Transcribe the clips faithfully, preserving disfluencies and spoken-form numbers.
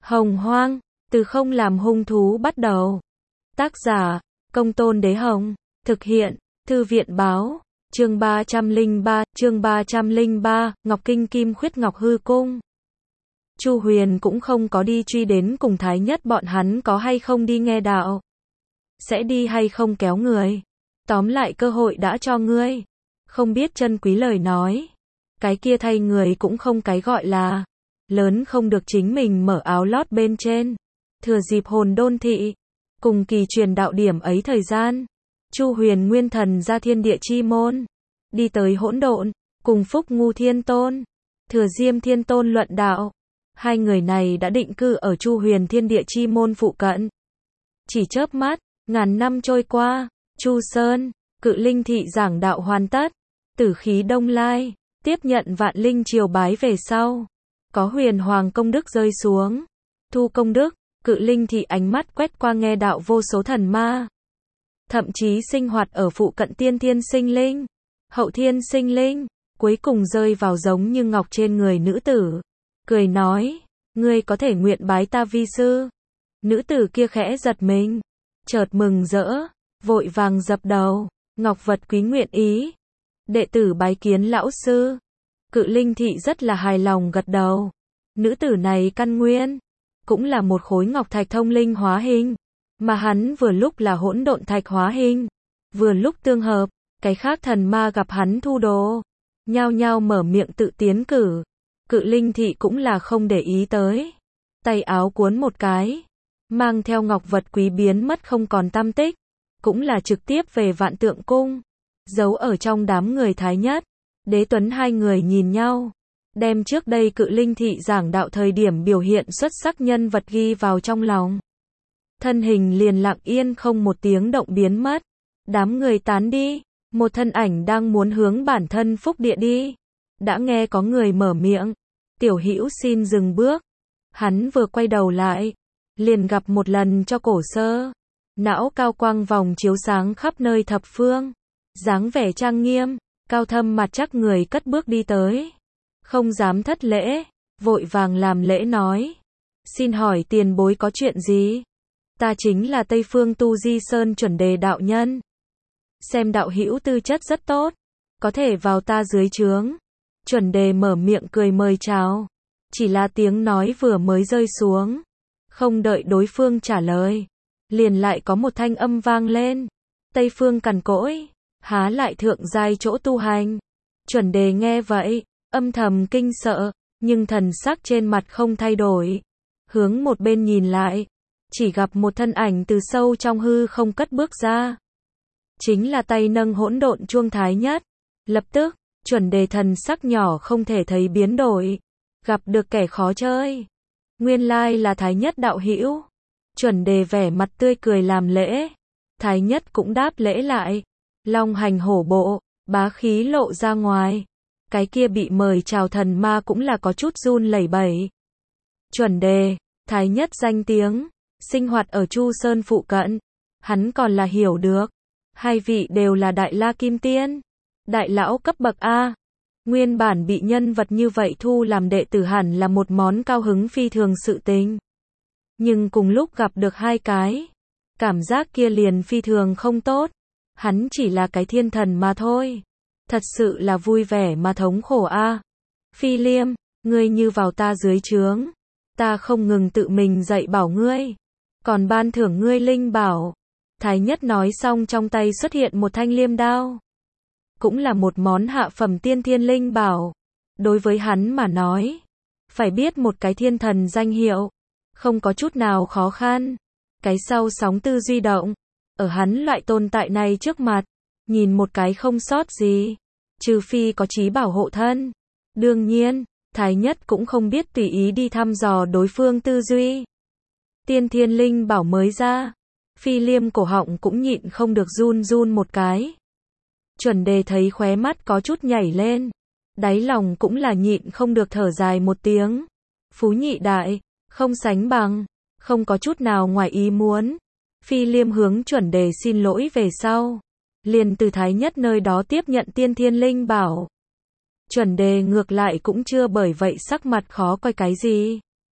Hồng Hoang, từ không làm hung thú bắt đầu. Tác giả, Công Tôn Đế Hồng. Thực hiện, Thư viện Báo. Chương ba trăm lẻ ba, chương ba trăm lẻ ba, Ngọc Kinh Kim Khuyết Ngọc Hư Cung. Chu Huyền cũng không có đi truy đến cùng Thái Nhất bọn hắn có hay không đi nghe đạo. Sẽ đi hay không kéo người. Tóm lại cơ hội đã cho ngươi. Không biết chân quý lời nói. Cái kia thay người cũng không cái gọi là lớn không được chính mình mở áo lót bên trên. Thừa dịp hồn đôn thị. Cùng kỳ truyền đạo điểm ấy thời gian. Chu Huyền nguyên thần ra thiên địa chi môn. Đi tới hỗn độn. Cùng Phúc Ngu Thiên Tôn. Thừa Diêm Thiên Tôn luận đạo. Hai người này đã định cư ở Chu Huyền thiên địa chi môn phụ cận. Chỉ chớp mắt, ngàn năm trôi qua, Chu Sơn, Cự Linh thị giảng đạo hoàn tất. Tử khí đông lai, tiếp nhận vạn linh triều bái về sau. Có huyền hoàng công đức rơi xuống. Thu công đức, Cự Linh thị ánh mắt quét qua nghe đạo vô số thần ma. Thậm chí sinh hoạt ở phụ cận tiên thiên sinh linh, hậu thiên sinh linh, cuối cùng rơi vào giống như ngọc trên người nữ tử. Cười nói, ngươi có thể nguyện bái ta vi sư. Nữ tử kia khẽ giật mình, chợt mừng rỡ, vội vàng dập đầu, ngọc vật quý nguyện ý. Đệ tử bái kiến lão sư. Cự Linh thị rất là hài lòng gật đầu. Nữ tử này căn nguyên, cũng là một khối ngọc thạch thông linh hóa hình. Mà hắn vừa lúc là hỗn độn thạch hóa hình. Vừa lúc tương hợp, cái khác thần ma gặp hắn thu đồ. Nhao nhao mở miệng tự tiến cử. Cự Linh thị cũng là không để ý tới. Tay áo cuốn một cái. Mang theo ngọc vật quý biến mất không còn tăm tích. Cũng là trực tiếp về Vạn Tượng Cung. Giấu ở trong đám người Thái Nhất. Đế Tuấn hai người nhìn nhau. Đem trước đây Cự Linh thị giảng đạo thời điểm biểu hiện xuất sắc nhân vật ghi vào trong lòng. Thân hình liền lặng yên không một tiếng động biến mất. Đám người tán đi. Một thân ảnh đang muốn hướng bản thân phúc địa đi. Đã nghe có người mở miệng. Tiểu Hữu xin dừng bước. Hắn vừa quay đầu lại. Liền gặp một lần cho cổ sơ. Não cao quang vòng chiếu sáng khắp nơi thập phương. Dáng vẻ trang nghiêm. Cao thâm mặt chắc người cất bước đi tới. Không dám thất lễ. Vội vàng làm lễ nói. Xin hỏi tiền bối có chuyện gì? Ta chính là Tây Phương Tu Di Sơn chuẩn đề đạo nhân. Xem đạo hữu tư chất rất tốt. Có thể vào ta dưới trướng. Chuẩn đề mở miệng cười mời chào. Chỉ là tiếng nói vừa mới rơi xuống. Không đợi đối phương trả lời. Liền lại có một thanh âm vang lên. Tây Phương cằn cỗi. Há lại thượng giai chỗ tu hành. Chuẩn đề nghe vậy. Âm thầm kinh sợ. Nhưng thần sắc trên mặt không thay đổi. Hướng một bên nhìn lại. Chỉ gặp một thân ảnh từ sâu trong hư không cất bước ra. Chính là tay nâng hỗn độn chuông Thái Nhất. Lập tức. Chuẩn đề thần sắc nhỏ không thể thấy biến đổi. Gặp được kẻ khó chơi. Nguyên lai là Thái Nhất đạo hữu. Chuẩn đề vẻ mặt tươi cười làm lễ. Thái Nhất cũng đáp lễ lại. Long hành hổ bộ, bá khí lộ ra ngoài. Cái kia bị mời chào thần ma cũng là có chút run lẩy bẩy. Chuẩn đề, Thái Nhất danh tiếng, sinh hoạt ở Chu Sơn phụ cận. Hắn còn là hiểu được. Hai vị đều là Đại La Kim Tiên. Đại lão cấp bậc A. Nguyên bản bị nhân vật như vậy thu làm đệ tử hẳn là một món cao hứng phi thường sự tình. Nhưng cùng lúc gặp được hai cái. Cảm giác kia liền phi thường không tốt. Hắn chỉ là cái thiên thần mà thôi. Thật sự là vui vẻ mà thống khổ A. Phi Liêm, ngươi như vào ta dưới trướng. Ta không ngừng tự mình dạy bảo ngươi. Còn ban thưởng ngươi linh bảo. Thái Nhất nói xong trong tay xuất hiện một thanh liêm đao. Cũng là một món hạ phẩm tiên thiên linh bảo. Đối với hắn mà nói. Phải biết một cái thiên thần danh hiệu. Không có chút nào khó khăn. Cái sau sóng tư duy động. Ở hắn loại tồn tại này trước mặt. Nhìn một cái không sót gì. Trừ phi có chí bảo hộ thân. Đương nhiên, Thái Nhất cũng không biết tùy ý đi thăm dò đối phương tư duy. Tiên thiên linh bảo mới ra. Phi Liêm cổ họng cũng nhịn không được run run một cái. Chuẩn đề thấy khóe mắt có chút nhảy lên. Đáy lòng cũng là nhịn không được thở dài một tiếng. Phú nhị đại, không sánh bằng, không có chút nào ngoài ý muốn. Phi Liêm hướng chuẩn đề xin lỗi về sau. Liền từ Thái Nhất nơi đó tiếp nhận tiên thiên linh bảo. Chuẩn đề ngược lại cũng chưa bởi vậy sắc mặt khó coi cái gì.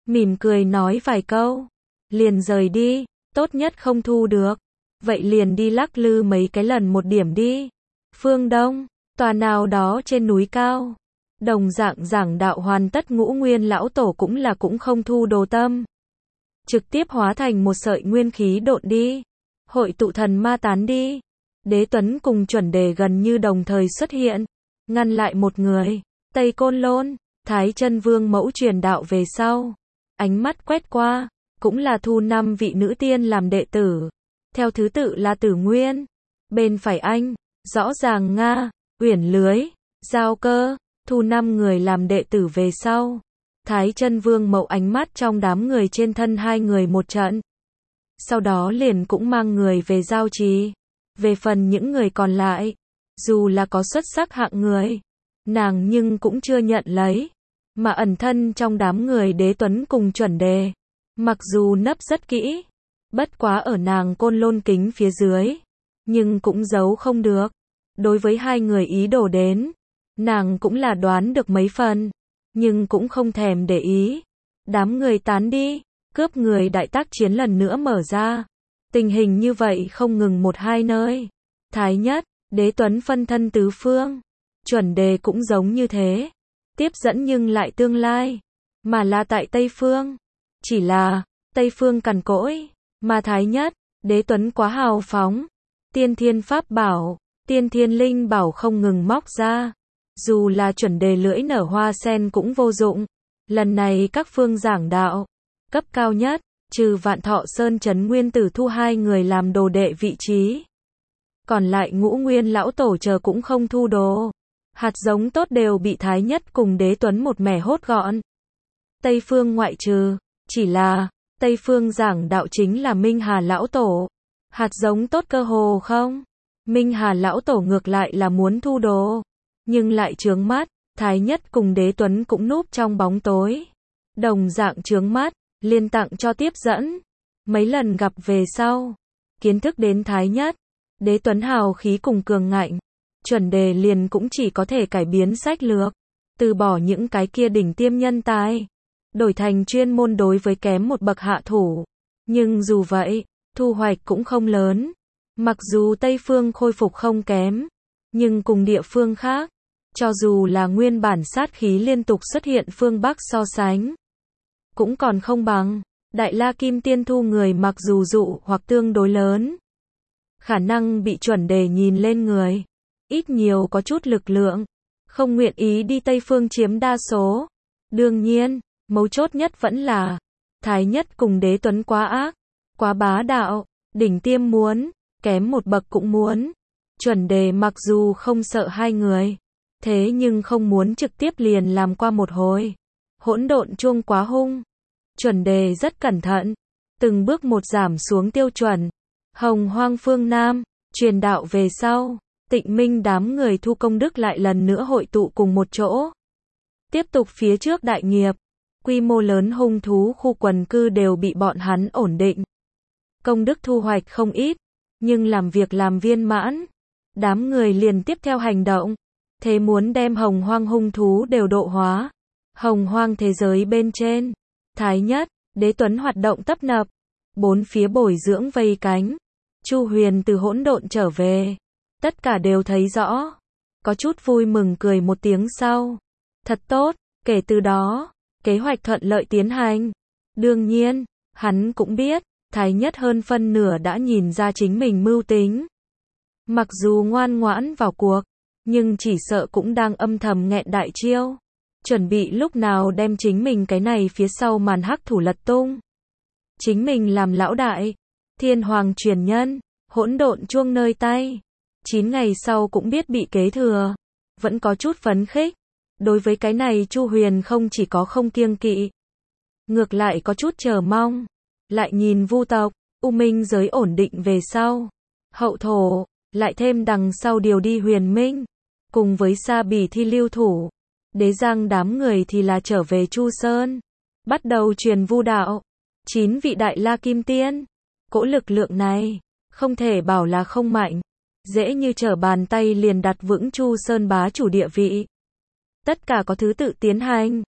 mỉm cười nói vài câu, liền rời đi, tốt nhất không thu được. Vậy liền đi lắc lư mấy cái lần một điểm đi. Phương Đông, tòa nào đó trên núi cao. Đồng dạng giảng đạo hoàn tất, Ngũ Nguyên lão tổ cũng là cũng không thu đồ tâm. Trực tiếp hóa thành một sợi nguyên khí độn đi. Hội tụ thần ma tán đi. Đế Tuấn cùng chuẩn đề gần như đồng thời xuất hiện. Ngăn lại một người. Tây Côn Lôn, Thái Chân Vương mẫu truyền đạo về sau. Ánh mắt quét qua. Cũng là thu năm vị nữ tiên làm đệ tử. Theo thứ tự là Tử Nguyên. Bên phải anh, rõ ràng Nga, Uyển Lưới, Giao Cơ. Thu năm người làm đệ tử về sau. Thái Chân Vương mẫu ánh mắt trong đám người trên thân hai người một trận. Sau đó liền cũng mang người về giao trì. Về phần những người còn lại, dù là có xuất sắc hạng người, nàng nhưng cũng chưa nhận lấy. Mà ẩn thân trong đám người Đế Tuấn cùng chuẩn đề. Mặc dù nấp rất kỹ, bất quá ở nàng Côn Lôn kính phía dưới, nhưng cũng giấu không được. Đối với hai người ý đồ đến, nàng cũng là đoán được mấy phần, nhưng cũng không thèm để ý. Đám người tán đi, cướp người đại tác chiến lần nữa mở ra. Tình hình như vậy không ngừng một hai nơi. Thái Nhất, Đế Tuấn phân thân tứ phương, chuẩn đề cũng giống như thế. Tiếp dẫn nhưng lại tương lai, mà là tại Tây Phương. Chỉ là, Tây Phương cằn cỗi, mà Thái Nhất, Đế Tuấn quá hào phóng. Tiên thiên pháp bảo, tiên thiên linh bảo không ngừng móc ra. Dù là chuẩn đề lưỡi nở hoa sen cũng vô dụng. Lần này các phương giảng đạo, cấp cao nhất, trừ Vạn Thọ Sơn Trấn Nguyên Tử thu hai người làm đồ đệ vị trí. Còn lại Ngũ Nguyên lão tổ chờ cũng không thu đồ. Hạt giống tốt đều bị Thái Nhất cùng Đế Tuấn một mẻ hốt gọn. Tây Phương ngoại trừ, chỉ là, Tây Phương giảng đạo chính là Minh Hà lão tổ. Hạt giống tốt cơ hồ không. Minh Hà lão tổ ngược lại là muốn thu đồ, nhưng lại chướng mắt. Thái Nhất cùng Đế Tuấn cũng núp trong bóng tối. Đồng dạng chướng mắt, liên tặng cho tiếp dẫn. Mấy lần gặp về sau, kiến thức đến Thái Nhất, Đế Tuấn hào khí cùng cường ngạnh. Chuẩn đề liền cũng chỉ có thể cải biến sách lược, từ bỏ những cái kia đỉnh tiêm nhân tài, đổi thành chuyên môn đối với kém một bậc hạ thủ. Nhưng dù vậy, thu hoạch cũng không lớn. Mặc dù Tây Phương khôi phục không kém, nhưng cùng địa phương khác, cho dù là nguyên bản sát khí liên tục xuất hiện phương Bắc so sánh, cũng còn không bằng. Đại La Kim Tiên thu người mặc dù dụ hoặc tương đối lớn, khả năng bị chuẩn đề nhìn lên người, ít nhiều có chút lực lượng, không nguyện ý đi Tây Phương chiếm đa số. Đương nhiên, mấu chốt nhất vẫn là, Thái Nhất cùng Đế Tuấn quá ác, quá bá đạo, đỉnh tiêm muốn, kém một bậc cũng muốn. Chuẩn đề mặc dù không sợ hai người, thế nhưng không muốn trực tiếp liền làm qua một hồi. Hỗn độn chuông quá hung. Chuẩn đề rất cẩn thận, từng bước một giảm xuống tiêu chuẩn. Hồng Hoang phương Nam, truyền đạo về sau, Tịnh Minh đám người thu công đức lại lần nữa hội tụ cùng một chỗ. Tiếp tục phía trước đại nghiệp, quy mô lớn hung thú khu quần cư đều bị bọn hắn ổn định. Công đức thu hoạch không ít, nhưng làm việc làm viên mãn. Đám người liền tiếp theo hành động, thế muốn đem Hồng Hoang hung thú đều độ hóa. Hồng Hoang thế giới bên trên, Thái Nhất, Đế Tuấn hoạt động tấp nập, bốn phía bồi dưỡng vây cánh. Chu Huyền từ hỗn độn trở về, tất cả đều thấy rõ, có chút vui mừng cười một tiếng sau. Thật tốt, kể từ đó, kế hoạch thuận lợi tiến hành. Đương nhiên, hắn cũng biết, Thái Nhất hơn phân nửa đã nhìn ra chính mình mưu tính. Mặc dù ngoan ngoãn vào cuộc, nhưng chỉ sợ cũng đang âm thầm nghẹn đại chiêu, chuẩn bị lúc nào đem chính mình cái này phía sau màn hắc thủ lật tung. Chính mình làm lão đại, thiên hoàng truyền nhân, hỗn độn chuông nơi tay. Chín ngày sau cũng biết bị kế thừa, vẫn có chút phấn khích. Đối với cái này Chu Huyền không chỉ có không kiêng kỵ, ngược lại có chút chờ mong. Lại nhìn Vu tộc, U Minh giới ổn định về sau, hậu thổ, lại thêm đằng sau điều đi Huyền Minh, cùng với Sa Bỉ thi lưu thủ. Đế Giang đám người thì là trở về Chu Sơn, bắt đầu truyền Vu đạo. Chín vị Đại La Kim Tiên, cỗ lực lượng này, không thể bảo là không mạnh, dễ như trở bàn tay liền đặt vững Chu Sơn bá chủ địa vị. Tất cả có thứ tự tiến hành.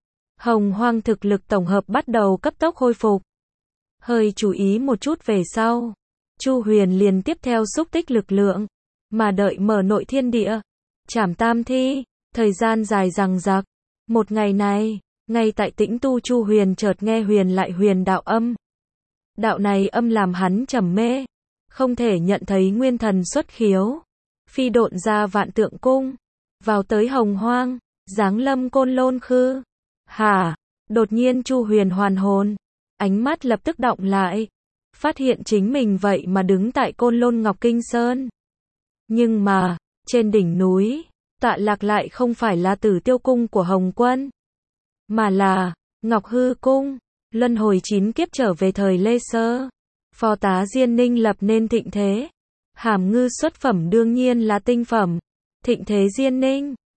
Hồng Hoang thực lực tổng hợp bắt đầu cấp tốc khôi phục. Hơi chú ý một chút về sau, Chu Huyền liền tiếp theo xúc tích lực lượng, mà đợi mở nội thiên địa, trảm tam thi, thời gian dài dằng dặc. Một ngày này, ngay tại tĩnh tu Chu Huyền chợt nghe huyền lại huyền đạo âm. Đạo này âm làm hắn trầm mê, không thể nhận thấy nguyên thần xuất khiếu, phi độn ra vạn tượng cung, vào tới Hồng Hoang, giáng lâm Côn Lôn Khư. Hả? Đột nhiên Chu Huyền hoàn hồn, ánh mắt lập tức đọng lại, phát hiện chính mình vậy mà đứng tại Côn Lôn Ngọc Kinh Sơn. Nhưng mà, trên đỉnh núi, tọa lạc lại không phải là Tử Tiêu Cung của Hồng Quân, mà là Ngọc Hư Cung. Luân hồi chín kiếp trở về thời Lê Sơ, phó tá Diên Ninh lập nên thịnh thế. Hàm ngư xuất phẩm đương nhiên là tinh phẩm. Thịnh thế Diên Ninh,